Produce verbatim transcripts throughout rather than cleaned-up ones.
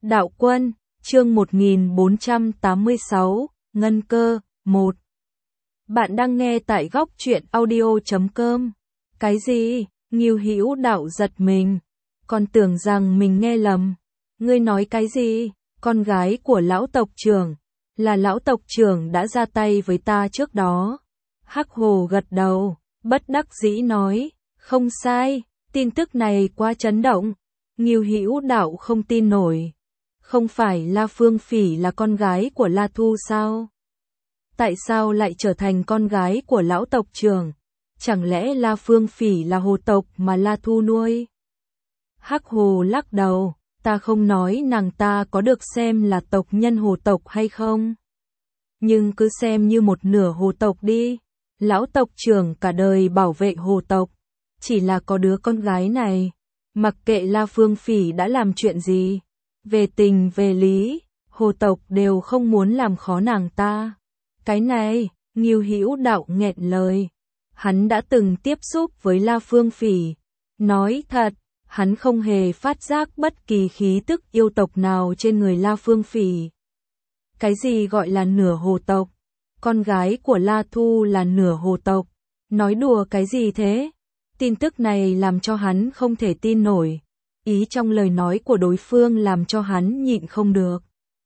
Đạo Quân, chương một nghìn bốn trăm tám mươi sáu, Ngân Cơ, một. Bạn đang nghe tại góc truyện audio chấm com. Cái gì? Ngưu Hữu Đạo giật mình, còn tưởng rằng mình nghe lầm. Ngươi nói cái gì? Con gái của lão tộc trưởng, là lão tộc trưởng đã ra tay với ta trước đó. Hắc Hồ gật đầu, bất đắc dĩ nói, không sai, tin tức này quá chấn động. Ngưu Hữu Đạo không tin nổi. Không phải La Phương Phỉ là con gái của La Thu sao? Tại sao lại trở thành con gái của lão tộc trưởng? Chẳng lẽ La Phương Phỉ là hồ tộc mà La Thu nuôi? Hắc Hồ lắc đầu, ta không nói nàng ta có được xem là tộc nhân hồ tộc hay không. Nhưng cứ xem như một nửa hồ tộc đi. Lão tộc trưởng cả đời bảo vệ hồ tộc. Chỉ là có đứa con gái này. Mặc kệ La Phương Phỉ đã làm chuyện gì. Về tình về lý, hồ tộc đều không muốn làm khó nàng ta. Cái này, Ngưu Hữu Đạo nghẹn lời. Hắn đã từng tiếp xúc với La Phương Phỉ. Nói thật, hắn không hề phát giác bất kỳ khí tức yêu tộc nào trên người La Phương Phỉ. Cái gì gọi là nửa hồ tộc? Con gái của La Thu là nửa hồ tộc. Nói đùa cái gì thế? Tin tức này làm cho hắn không thể tin nổi. Ý trong lời nói của đối phương làm cho hắn nhịn không được.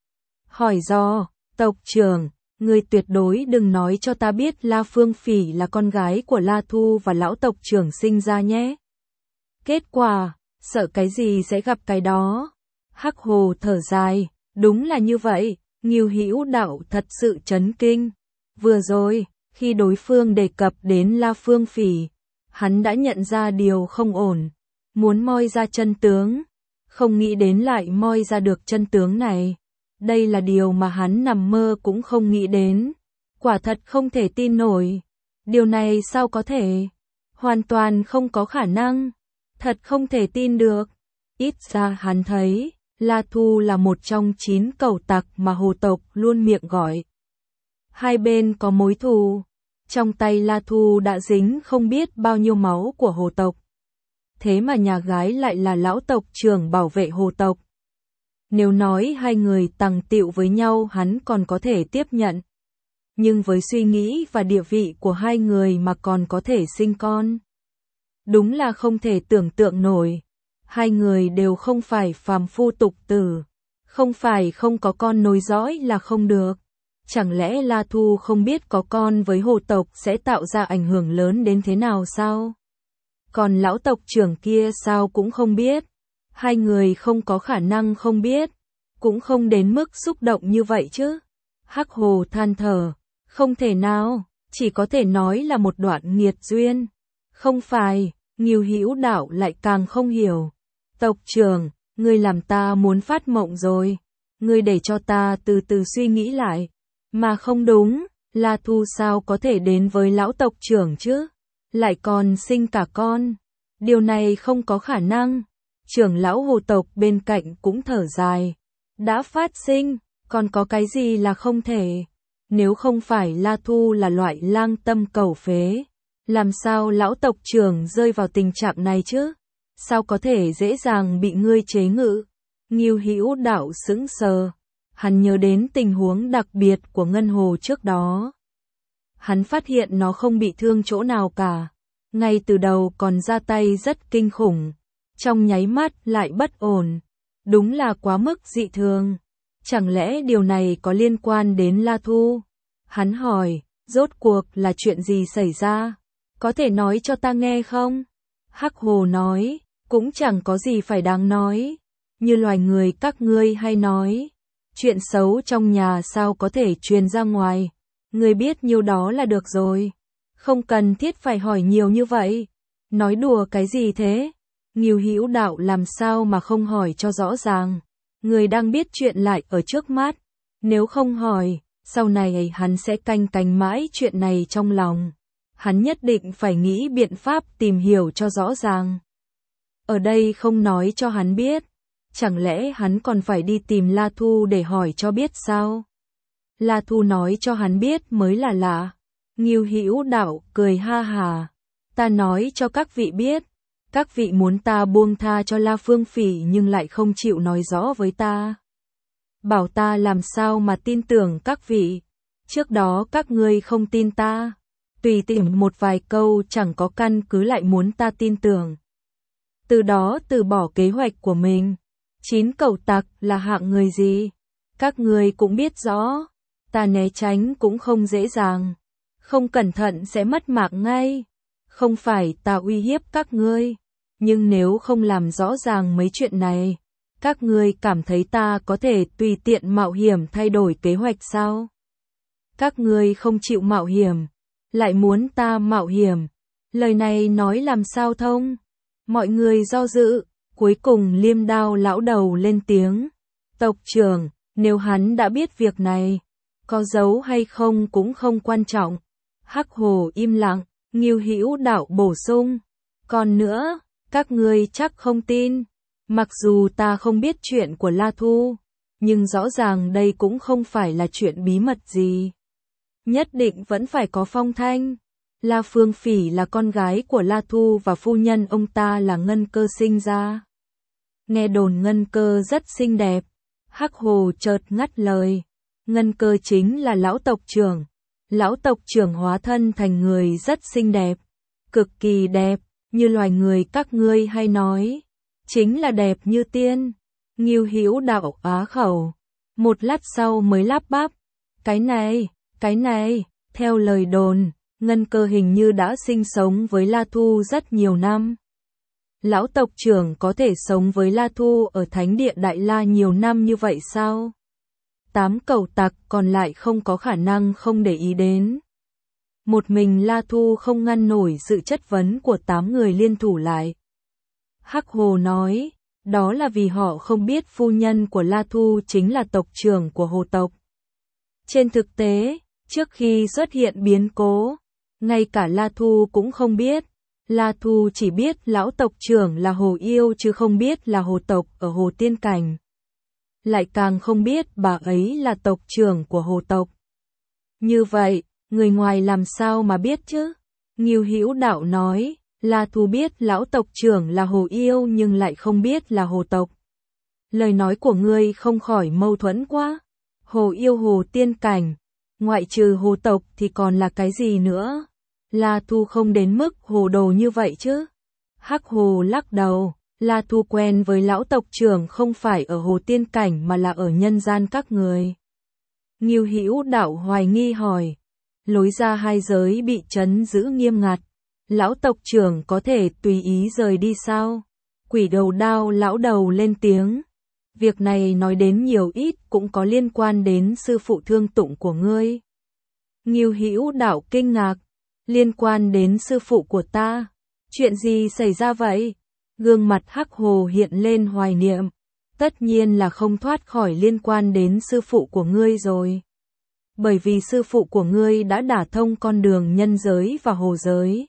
Hỏi do, tộc trưởng, ngươi tuyệt đối đừng nói cho ta biết La Phương Phỉ là con gái của La Thu và lão tộc trưởng sinh ra nhé. Kết quả, sợ cái gì sẽ gặp cái đó. Hắc Hồ thở dài, đúng là như vậy, Ngưu Hữu Đạo thật sự chấn kinh. Vừa rồi, khi đối phương đề cập đến La Phương Phỉ, hắn đã nhận ra điều không ổn. Muốn moi ra chân tướng, không nghĩ đến lại moi ra được chân tướng này. Đây là điều mà hắn nằm mơ cũng không nghĩ đến. Quả thật không thể tin nổi. Điều này sao có thể? Hoàn toàn không có khả năng. Thật không thể tin được. Ít ra hắn thấy, La Thu là một trong chín cẩu tặc mà hồ tộc luôn miệng gọi. Hai bên có mối thù. Trong tay La Thu đã dính không biết bao nhiêu máu của hồ tộc. Thế mà nhà gái lại là lão tộc trưởng bảo vệ hồ tộc. Nếu nói hai người tằng tịu với nhau hắn còn có thể tiếp nhận. Nhưng với suy nghĩ và địa vị của hai người mà còn có thể sinh con. Đúng là không thể tưởng tượng nổi. Hai người đều không phải phàm phu tục tử. Không phải không có con nối dõi là không được. Chẳng lẽ La Thu không biết có con với hồ tộc sẽ tạo ra ảnh hưởng lớn đến thế nào sao? Còn lão tộc trưởng kia sao cũng không biết. Hai người không có khả năng không biết. Cũng không đến mức xúc động như vậy chứ. Hắc Hồ than thở. Không thể nào. Chỉ có thể nói là một đoạn nghiệt duyên. Không phải. Ngưu Hữu Đạo lại càng không hiểu. Tộc trưởng, ngươi làm ta muốn phát mộng rồi. Ngươi để cho ta từ từ suy nghĩ lại. Mà không đúng. La Thu sao có thể đến với lão tộc trưởng chứ? Lại còn sinh cả con. Điều này không có khả năng. Trưởng lão hồ tộc bên cạnh cũng thở dài. Đã phát sinh, còn có cái gì là không thể. Nếu không phải La Thu là loại lang tâm cầu phế, làm sao lão tộc trưởng rơi vào tình trạng này chứ? Sao có thể dễ dàng bị ngươi chế ngự? Ngưu Hữu Đạo sững sờ. Hắn nhớ đến tình huống đặc biệt của Ngân Hồ trước đó. Hắn phát hiện nó không bị thương chỗ nào cả. Ngay từ đầu còn ra tay rất kinh khủng. Trong nháy mắt lại bất ổn. Đúng là quá mức dị thường. Chẳng lẽ điều này có liên quan đến La Thu? Hắn hỏi, rốt cuộc là chuyện gì xảy ra? Có thể nói cho ta nghe không? Hắc Hồ nói, cũng chẳng có gì phải đáng nói. Như loài người các ngươi hay nói. Chuyện xấu trong nhà sao có thể truyền ra ngoài. Ngươi biết nhiêu đó là được rồi. Không cần thiết phải hỏi nhiều như vậy. Nói đùa cái gì thế? Ngưu Hữu Đạo làm sao mà không hỏi cho rõ ràng. Người đang biết chuyện lại ở trước mắt. Nếu không hỏi, sau này hắn sẽ canh cánh mãi chuyện này trong lòng. Hắn nhất định phải nghĩ biện pháp tìm hiểu cho rõ ràng. Ở đây không nói cho hắn biết. Chẳng lẽ hắn còn phải đi tìm La Thu để hỏi cho biết sao? La Thu nói cho hắn biết mới là lạ. Ngưu Hữu Đạo cười ha hà. Ta nói cho các vị biết. Các vị muốn ta buông tha cho La Phương Phỉ nhưng lại không chịu nói rõ với ta. bảo ta làm sao mà tin tưởng các vị. Trước đó các ngươi không tin ta, tùy tiện một vài câu chẳng có căn cứ lại muốn ta tin tưởng. Từ đó từ bỏ kế hoạch của mình. Chín cẩu tặc là hạng người gì? Các ngươi cũng biết rõ, ta né tránh cũng không dễ dàng. Không cẩn thận sẽ mất mạng ngay. Không phải ta uy hiếp các ngươi, nhưng nếu không làm rõ ràng mấy chuyện này, các ngươi cảm thấy ta có thể tùy tiện mạo hiểm thay đổi kế hoạch sao? Các ngươi không chịu mạo hiểm, lại muốn ta mạo hiểm. Lời này nói làm sao thông? Mọi người do dự, cuối cùng Liêm Đao lão đầu lên tiếng. Tộc trưởng, nếu hắn đã biết việc này, có giấu hay không cũng không quan trọng. Hắc Hồ im lặng, Ngưu Hữu Đạo bổ sung. Còn nữa, các ngươi chắc không tin. Mặc dù ta không biết chuyện của La Thu, nhưng rõ ràng đây cũng không phải là chuyện bí mật gì. Nhất định vẫn phải có phong thanh. La Phương Phỉ là con gái của La Thu và phu nhân ông ta là Ngân Cơ sinh ra. Nghe đồn Ngân Cơ rất xinh đẹp. Hắc Hồ chợt ngắt lời. Ngân Cơ chính là lão tộc trưởng. Lão tộc trưởng hóa thân thành người rất xinh đẹp. Cực kỳ đẹp, như loài người các ngươi hay nói. Chính là đẹp như tiên. Ngưu Hữu Đạo á khẩu. Một lát sau mới lắp bắp. Cái này, cái này, theo lời đồn, Ngân Cơ hình như đã sinh sống với La Thu rất nhiều năm. Lão tộc trưởng có thể sống với La Thu ở Thánh Địa Đại La nhiều năm như vậy sao? Tám cẩu tặc còn lại không có khả năng không để ý đến. Một mình La Thu không ngăn nổi sự chất vấn của tám người liên thủ lại. Hắc Hồ nói, đó là vì họ không biết phu nhân của La Thu chính là tộc trưởng của Hồ tộc. Trên thực tế, trước khi xuất hiện biến cố, ngay cả La Thu cũng không biết. La Thu chỉ biết lão tộc trưởng là Hồ Yêu chứ không biết là Hồ tộc ở Hồ Tiên Cảnh. Lại càng không biết bà ấy là tộc trưởng của Hồ tộc. Như vậy, người ngoài làm sao mà biết chứ? Ngưu Hữu Đạo nói, La Thu biết lão tộc trưởng là Hồ Yêu nhưng lại không biết là Hồ tộc. Lời nói của ngươi không khỏi mâu thuẫn quá. Hồ Yêu Hồ Tiên Cảnh, ngoại trừ Hồ tộc thì còn là cái gì nữa? La Thu không đến mức hồ đồ như vậy chứ? Hắc Hồ lắc đầu, La Thu quen với lão tộc trưởng không phải ở Hồ Tiên Cảnh mà là ở nhân gian các người. Ngưu Hữu Đạo hoài nghi hỏi, lối ra hai giới bị trấn giữ nghiêm ngặt, lão tộc trưởng có thể tùy ý rời đi sao? Quỷ Đầu Đao lão đầu lên tiếng, việc này nói đến nhiều ít cũng có liên quan đến sư phụ Thương Tụng của ngươi. Ngưu Hữu Đạo kinh ngạc, liên quan đến sư phụ của ta? Chuyện gì xảy ra vậy? Gương mặt Hắc Hồ hiện lên hoài niệm. Tất nhiên là không thoát khỏi liên quan đến sư phụ của ngươi rồi. Bởi vì sư phụ của ngươi đã đả thông con đường nhân giới và hồ giới.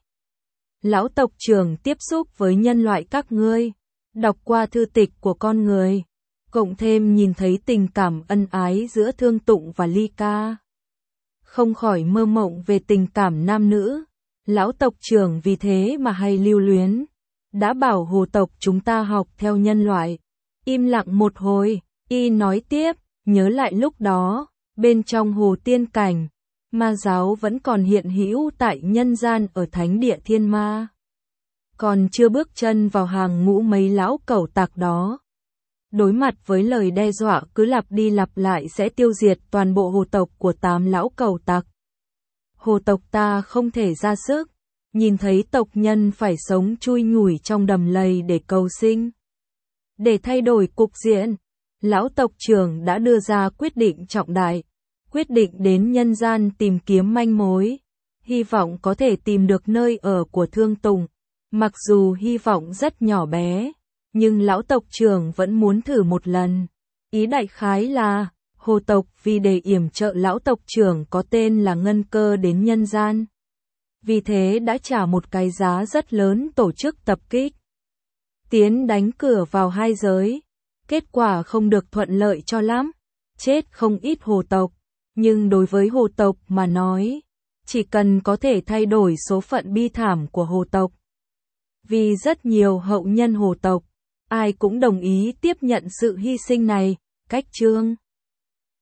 Lão tộc trưởng tiếp xúc với nhân loại các ngươi, đọc qua thư tịch của con người, cộng thêm nhìn thấy tình cảm ân ái giữa Thương Tụng và Ly Ca. Không khỏi mơ mộng về tình cảm nam nữ. Lão tộc trưởng vì thế mà hay lưu luyến. Đã bảo Hồ tộc chúng ta học theo nhân loại. Im lặng một hồi, y nói tiếp, nhớ lại lúc đó, bên trong Hồ Tiên Cảnh, ma giáo vẫn còn hiện hữu tại nhân gian ở Thánh Địa Thiên Ma. Còn chưa bước chân vào hàng ngũ mấy lão cẩu tặc đó. Đối mặt với lời đe dọa cứ lặp đi lặp lại sẽ tiêu diệt toàn bộ hồ tộc của tám lão cẩu tặc. Hồ tộc ta không thể ra sức, nhìn thấy tộc nhân phải sống chui nhủi trong đầm lầy để cầu sinh. Để thay đổi cục diện, lão tộc trưởng đã đưa ra quyết định trọng đại, quyết định đến nhân gian tìm kiếm manh mối, hy vọng có thể tìm được nơi ở của Thương Tùng. Mặc dù hy vọng rất nhỏ bé, nhưng lão tộc trưởng vẫn muốn thử một lần. Ý đại khái là, Hồ tộc vì để yểm trợ lão tộc trưởng có tên là Ngân Cơ đến nhân gian. Vì thế đã trả một cái giá rất lớn tổ chức tập kích. Tiến đánh cửa vào hai giới. Kết quả không được thuận lợi cho lắm. Chết không ít hồ tộc. Nhưng đối với hồ tộc mà nói, chỉ cần có thể thay đổi số phận bi thảm của hồ tộc. Vì rất nhiều hậu nhân hồ tộc, ai cũng đồng ý tiếp nhận sự hy sinh này. Cách chương